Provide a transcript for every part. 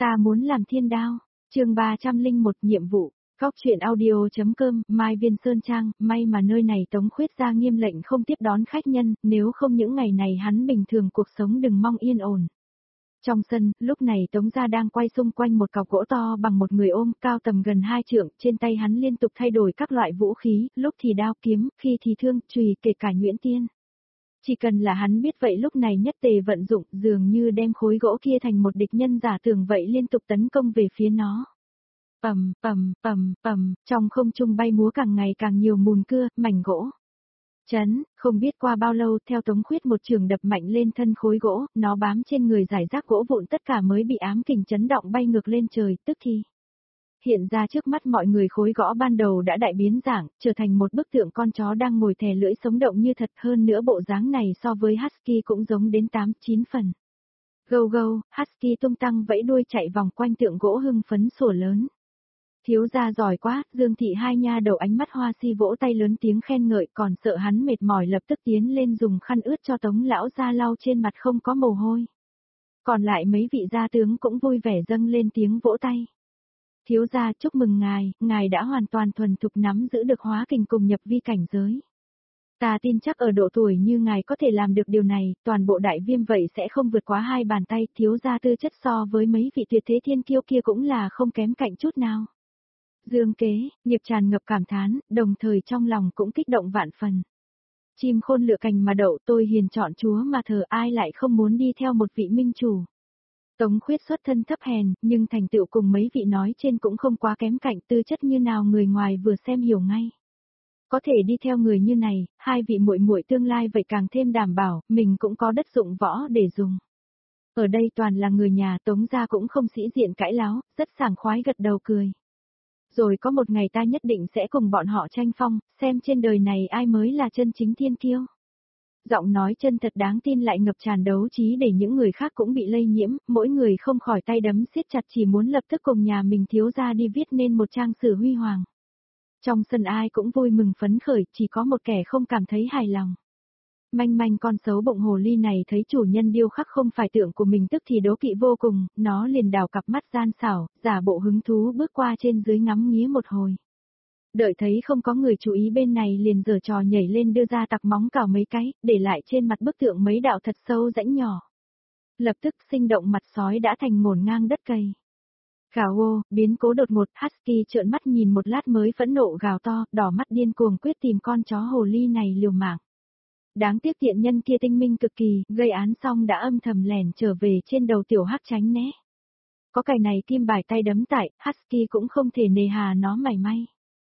Ta muốn làm thiên đao. Chương 301 nhiệm vụ. Góc truyện audio.com, Mai Viên Sơn Trang, may mà nơi này Tống Khuyết ra nghiêm lệnh không tiếp đón khách nhân, nếu không những ngày này hắn bình thường cuộc sống đừng mong yên ổn. Trong sân, lúc này Tống gia đang quay xung quanh một cọc gỗ to bằng một người ôm, cao tầm gần 2 trượng, trên tay hắn liên tục thay đổi các loại vũ khí, lúc thì đao kiếm, khi thì thương, chùy, kể cả nhuyễn tiên. Chỉ cần là hắn biết vậy lúc này nhất tề vận dụng, dường như đem khối gỗ kia thành một địch nhân giả tưởng vậy liên tục tấn công về phía nó. Pầm, pầm, pầm, pầm, trong không trung bay múa càng ngày càng nhiều mùn cưa, mảnh gỗ. Chấn, không biết qua bao lâu theo Tống Khuyết một trường đập mạnh lên thân khối gỗ, nó bám trên người giải rác gỗ vụn tất cả mới bị ám kình chấn động bay ngược lên trời, tức thì. Hiện ra trước mắt mọi người khối gỗ ban đầu đã đại biến dạng, trở thành một bức tượng con chó đang ngồi thè lưỡi sống động như thật, hơn nữa bộ dáng này so với Husky cũng giống đến 8-9 phần. Gâu gâu, Husky tung tăng vẫy đuôi chạy vòng quanh tượng gỗ hưng phấn sủa lớn. Thiếu gia giỏi quá, Dương Thị hai nha đầu ánh mắt hoa si vỗ tay lớn tiếng khen ngợi, còn sợ hắn mệt mỏi lập tức tiến lên dùng khăn ướt cho Tống lão gia lau trên mặt không có mồ hôi. Còn lại mấy vị gia tướng cũng vui vẻ dâng lên tiếng vỗ tay. Thiếu gia chúc mừng ngài đã hoàn toàn thuần thục nắm giữ được hóa kình cùng nhập vi cảnh giới. Ta tin chắc ở độ tuổi như ngài có thể làm được điều này, toàn bộ đại viêm vậy sẽ không vượt quá 2 bàn tay, thiếu gia tư chất so với mấy vị tuyệt thế thiên kiêu kia cũng là không kém cạnh chút nào. Dương Kế, nghiệp tràn ngập cảm thán, đồng thời trong lòng cũng kích động vạn phần. Chim khôn lựa cành mà đậu, tôi hiền chọn chúa mà thờ, ai lại không muốn đi theo một vị minh chủ. Tống Khuyết xuất thân thấp hèn, nhưng thành tựu cùng mấy vị nói trên cũng không quá kém cạnh, tư chất như nào người ngoài vừa xem hiểu ngay. Có thể đi theo người như này, hai vị muội muội tương lai vậy càng thêm đảm bảo, mình cũng có đất dụng võ để dùng. Ở đây toàn là người nhà, Tống gia cũng không sĩ diện cãi láo, rất sảng khoái gật đầu cười. Rồi có một ngày ta nhất định sẽ cùng bọn họ tranh phong, xem trên đời này ai mới là chân chính thiên kiêu. Giọng nói chân thật đáng tin lại ngập tràn đấu trí để những người khác cũng bị lây nhiễm, mỗi người không khỏi tay đấm siết chặt chỉ muốn lập tức cùng nhà mình thiếu gia đi viết nên một trang sử huy hoàng. Trong sân ai cũng vui mừng phấn khởi, chỉ có một kẻ không cảm thấy hài lòng. Manh manh con xấu bụng hồ ly này thấy chủ nhân điêu khắc không phải tượng của mình tức thì đố kỵ vô cùng, nó liền đào cặp mắt gian xảo, giả bộ hứng thú bước qua trên dưới ngắm nghía một hồi. Đợi thấy không có người chú ý bên này liền giở trò nhảy lên đưa ra tặc móng cào mấy cái, để lại trên mặt bức tượng mấy đạo thật sâu rãnh nhỏ. Lập tức sinh động mặt sói đã thành ngổn ngang đất cây. Gào ô, biến cố đột ngột, Husky trợn mắt nhìn một lát mới phẫn nộ gào to, đỏ mắt điên cuồng quyết tìm con chó hồ ly này liều mạng. Đáng tiếc tiện nhân kia tinh minh cực kỳ, gây án xong đã âm thầm lẻn trở về trên đầu tiểu hắc tránh né. Có cái này kim bài tay đấm tại, Husky cũng không thể nề hà nó mảy may.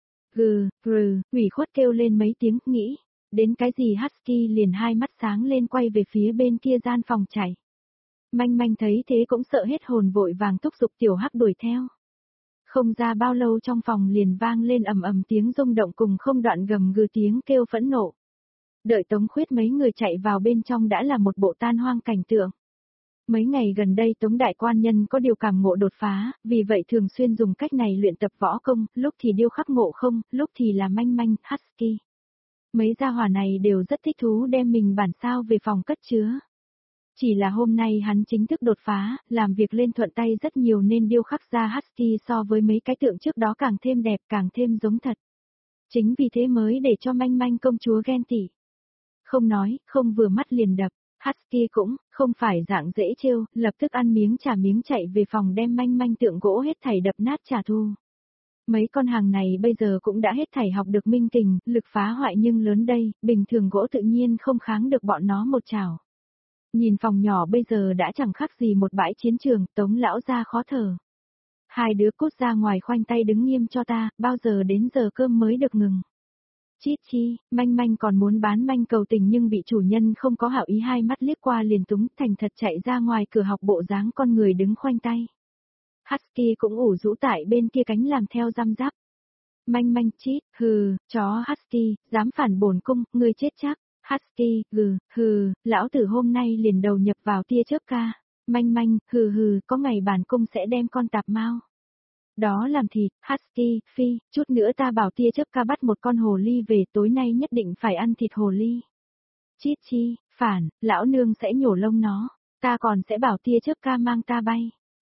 Ủy khuất kêu lên mấy tiếng, nghĩ, đến cái gì Husky liền hai mắt sáng lên quay về phía bên kia gian phòng chạy. Manh manh thấy thế cũng sợ hết hồn vội vàng thúc giục tiểu hắc đuổi theo. Không ra bao lâu trong phòng liền vang lên ầm ầm tiếng rung động cùng không đoạn gầm gừ tiếng kêu phẫn nộ. Đợi Tống Khuyết mấy người chạy vào bên trong đã là một bộ tan hoang cảnh tượng. Mấy ngày gần đây Tống đại quan nhân có điều cảm ngộ đột phá, vì vậy thường xuyên dùng cách này luyện tập võ công, lúc thì điêu khắc ngộ không, lúc thì là manh manh, Husky. Mấy gia hỏa này đều rất thích thú đem mình bản sao về phòng cất chứa. Chỉ là hôm nay hắn chính thức đột phá, làm việc lên thuận tay rất nhiều nên điêu khắc ra Husky so với mấy cái tượng trước đó càng thêm đẹp, càng thêm giống thật. Chính vì thế mới để cho manh manh công chúa ghen tị. Không nói, không vừa mắt liền đập, Husky cũng, không phải dạng dễ trêu, lập tức ăn miếng trả miếng chạy về phòng đem manh manh tượng gỗ hết thảy đập nát trả thù. Mấy con hàng này bây giờ cũng đã hết thảy học được minh kình, lực phá hoại nhưng lớn đây, bình thường gỗ tự nhiên không kháng được bọn nó một chảo. Nhìn phòng nhỏ bây giờ đã chẳng khác gì một bãi chiến trường, Tống lão ra khó thở. Hai đứa cút ra ngoài khoanh tay đứng nghiêm cho ta, bao giờ đến giờ cơm mới được ngừng. Chít chi, manh manh còn muốn bán manh cầu tình nhưng bị chủ nhân không có hảo ý hai mắt liếc qua liền túng thành thật chạy ra ngoài cửa học bộ dáng con người đứng khoanh tay. Husky cũng ủ rũ tại bên kia cánh làm theo răm rắp. Manh manh chít, chó Husky, dám phản bổn cung, ngươi chết chắc. Husky, lão tử hôm nay liền đầu nhập vào tia chớp ca. Manh manh, có ngày bản cung sẽ đem con tạp mau. Đó làm thịt, Husky, phi, chút nữa ta bảo tia chớp ca bắt một con hồ ly về tối nay nhất định phải ăn thịt hồ ly. Chít chi, phản, lão nương sẽ nhổ lông nó, ta còn sẽ bảo tia chớp ca mang ta bay.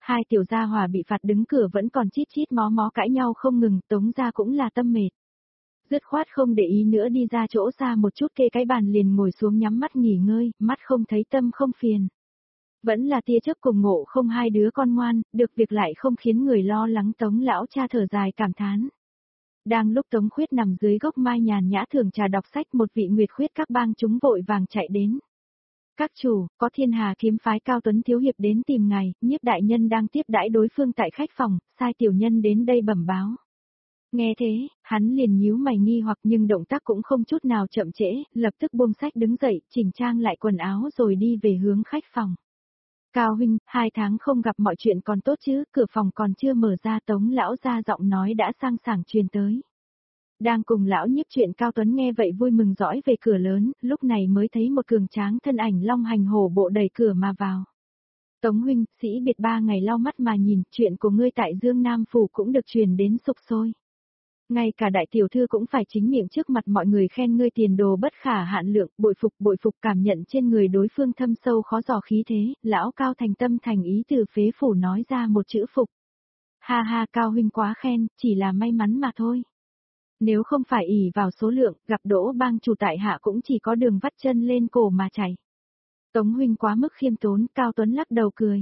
Hai tiểu gia hỏa bị phạt đứng cửa vẫn còn chít chít mó mó cãi nhau không ngừng, Tống gia cũng là tâm mệt. Dứt khoát không để ý nữa đi ra chỗ xa một chút kê cái bàn liền ngồi xuống nhắm mắt nghỉ ngơi, mắt không thấy tâm không phiền. Vẫn là tia chớp cùng Ngộ Không hai đứa con ngoan, được việc lại không khiến người lo lắng. Tống lão cha thở dài cảm thán. Đang lúc Tống Khuyết nằm dưới gốc mai nhàn nhã thưởng trà đọc sách, một vị nguyệt khuyết các bang chúng vội vàng chạy đến. Các chủ, có Thiên Hà kiếm phái Cao Tuấn thiếu hiệp đến tìm ngài, Nhiếp đại nhân đang tiếp đãi đối phương tại khách phòng, sai tiểu nhân đến đây bẩm báo. Nghe thế, hắn liền nhíu mày nghi hoặc nhưng động tác cũng không chút nào chậm trễ, lập tức buông sách đứng dậy, chỉnh trang lại quần áo rồi đi về hướng khách phòng. Cao huynh, 2 tháng không gặp mọi chuyện còn tốt chứ, cửa phòng còn chưa mở ra, Tống lão ra giọng nói đã sang sảng truyền tới. Đang cùng lão Nhiếp chuyện, Cao Tuấn nghe vậy vui mừng dõi về cửa lớn, lúc này mới thấy một cường tráng thân ảnh long hành hổ bộ đẩy cửa mà vào. Tống huynh, sĩ biệt 3 ngày lau mắt mà nhìn, chuyện của ngươi tại Dương Nam Phủ cũng được truyền đến sục sôi. Ngay cả đại tiểu thư cũng phải chính miệng trước mặt mọi người khen ngươi tiền đồ bất khả hạn lượng, bội phục cảm nhận trên người đối phương thâm sâu khó dò khí thế, lão Cao thành tâm thành ý từ phế phủ nói ra một chữ phục. Ha ha, Cao huynh quá khen, chỉ là may mắn mà thôi. Nếu không phải ỷ vào số lượng, gặp Đỗ bang chủ tại hạ cũng chỉ có đường vắt chân lên cổ mà chảy. Tống huynh quá mức khiêm tốn, Cao Tuấn lắc đầu cười.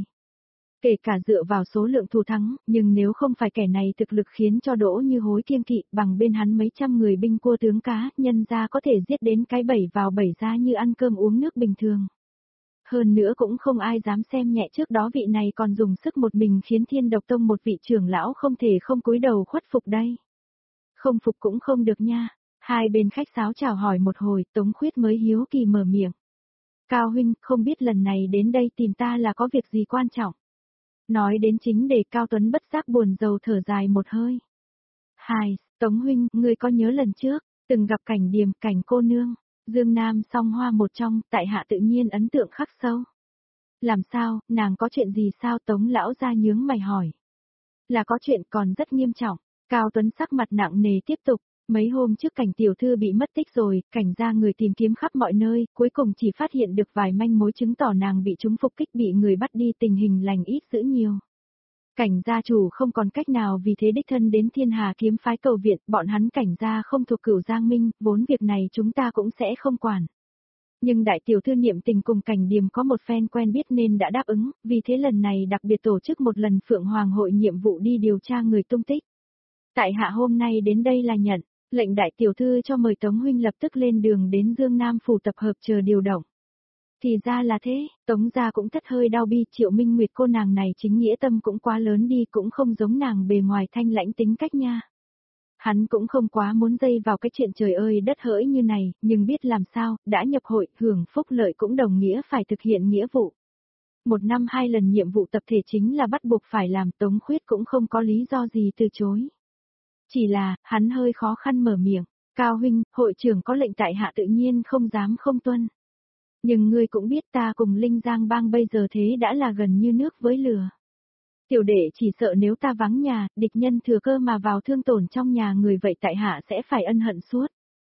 Kể cả dựa vào số lượng thù thắng, nhưng nếu không phải kẻ này thực lực khiến cho Đỗ Như Hối kiêng kỵ, bằng bên hắn mấy trăm người binh cua tướng cá, nhân ra có thể giết đến cái 7 vào 7 ra như ăn cơm uống nước bình thường. Hơn nữa cũng không ai dám xem nhẹ, trước đó vị này còn dùng sức một mình khiến Thiên Độc Tông một vị trưởng lão không thể không cúi đầu khuất phục đây. Không phục cũng không được nha. Hai bên khách sáo chào hỏi một hồi, Tống Khuyết mới hiếu kỳ mở miệng. Cao huynh, không biết lần này đến đây tìm ta là có việc gì quan trọng? Nói đến chính để, Cao Tuấn bất giác buồn rầu thở dài một hơi. Hai, Tống huynh, ngươi có nhớ lần trước, từng gặp Cảnh Điềm, Cảnh cô nương, Dương Nam song hoa một trong, tại hạ tự nhiên ấn tượng khắc sâu. Làm sao, nàng có chuyện gì sao? Tống lão ra nhướng mày hỏi. Là có chuyện còn rất nghiêm trọng. Cao Tuấn sắc mặt nặng nề tiếp tục. Mấy hôm trước Cảnh tiểu thư bị mất tích rồi, Cảnh gia người tìm kiếm khắp mọi nơi, cuối cùng chỉ phát hiện được vài manh mối chứng tỏ nàng bị chúng phục kích, bị người bắt đi, tình hình lành ít dữ nhiều. Cảnh gia chủ không còn cách nào, vì thế đích thân đến Thiên Hà kiếm phái cầu viện, bọn hắn Cảnh gia không thuộc Cửu Giang Minh, vốn việc này chúng ta cũng sẽ không quản. Nhưng đại tiểu thư niệm tình cùng Cảnh Điềm có một phen quen biết nên đã đáp ứng, vì thế lần này đặc biệt tổ chức một lần Phượng Hoàng hội nhiệm vụ đi điều tra người tung tích. Tại hạ hôm nay đến đây là nhận lệnh đại tiểu thư cho mời Tống huynh lập tức lên đường đến Dương Nam phủ tập hợp chờ điều động. Thì ra là thế, Tống gia cũng thất hơi đau bi, Triệu Minh Nguyệt cô nàng này chính nghĩa tâm cũng quá lớn đi, cũng không giống nàng bề ngoài thanh lãnh tính cách nha. Hắn cũng không quá muốn dây vào cái chuyện trời ơi đất hỡi như này, nhưng biết làm sao, đã nhập hội, hưởng phúc lợi cũng đồng nghĩa phải thực hiện nghĩa vụ. 1 năm 2 lần nhiệm vụ tập thể chính là bắt buộc phải làm, Tống Khuyết cũng không có lý do gì từ chối. Chỉ là, hắn hơi khó khăn mở miệng, Cao huynh, hội trưởng có lệnh tại hạ tự nhiên không dám không tuân. Nhưng ngươi cũng biết ta cùng Linh Giang bang bây giờ thế đã là gần như nước với lửa. Tiểu đệ chỉ sợ nếu ta vắng nhà, địch nhân thừa cơ mà vào thương tổn trong nhà người, vậy tại hạ sẽ phải ân hận suốt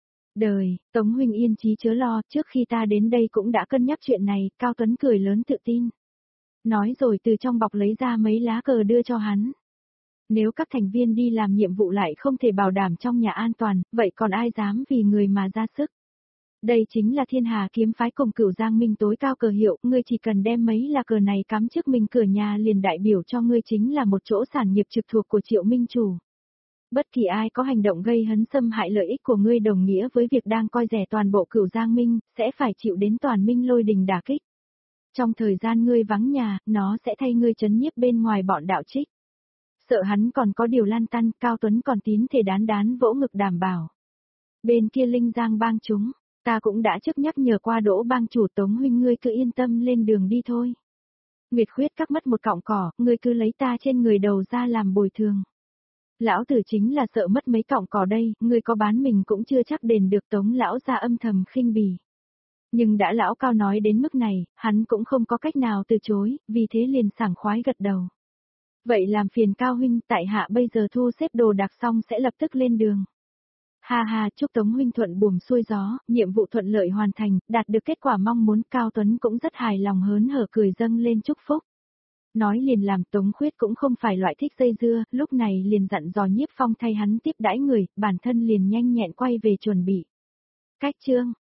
đời. Tống huynh yên chí chớ lo, trước khi ta đến đây cũng đã cân nhắc chuyện này, Cao Tuấn cười lớn tự tin. Nói rồi từ trong bọc lấy ra mấy lá cờ đưa cho hắn. Nếu các thành viên đi làm nhiệm vụ lại không thể bảo đảm trong nhà an toàn, vậy còn ai dám vì người mà ra sức. Đây chính là Thiên Hà kiếm phái cùng Cửu Giang Minh tối cao cờ hiệu, ngươi chỉ cần đem mấy là cờ này cắm trước mình cửa nhà liền đại biểu cho ngươi chính là một chỗ sản nghiệp trực thuộc của Triệu Minh chủ. Bất kỳ ai có hành động gây hấn xâm hại lợi ích của ngươi đồng nghĩa với việc đang coi rẻ toàn bộ Cửu Giang Minh, sẽ phải chịu đến toàn minh lôi đình đả kích. Trong thời gian ngươi vắng nhà, nó sẽ thay ngươi trấn nhiếp bên ngoài bọn đạo trích. Sợ hắn còn có điều lan tăn, Cao Tuấn còn tín thể đán đán vỗ ngực đảm bảo. Bên kia Linh Giang bang chúng, ta cũng đã trước nhắc nhở qua Đỗ bang chủ, Tống huynh ngươi cứ yên tâm lên đường đi thôi. Nguyệt Khuyết cắt mất một cọng cỏ, ngươi cứ lấy ta trên người đầu ra làm bồi thường. Lão tử chính là sợ mất mấy cọng cỏ đây, ngươi có bán mình cũng chưa chắc đền được, Tống lão ra âm thầm khinh bỉ. Nhưng đã lão Cao nói đến mức này, hắn cũng không có cách nào từ chối, vì thế liền sảng khoái gật đầu. Vậy làm phiền Cao huynh, tại hạ bây giờ thu xếp đồ đạc xong sẽ lập tức lên đường. Ha ha, chúc Tống huynh thuận buồm xuôi gió, nhiệm vụ thuận lợi hoàn thành, đạt được kết quả mong muốn, Cao Tuấn cũng rất hài lòng hớn hở cười dâng lên chúc phúc. Nói liền làm, Tống Khuyết cũng không phải loại thích dây dưa, lúc này liền dặn dò Nhiếp Phong thay hắn tiếp đãi người, bản thân liền nhanh nhẹn quay về chuẩn bị. Cách chương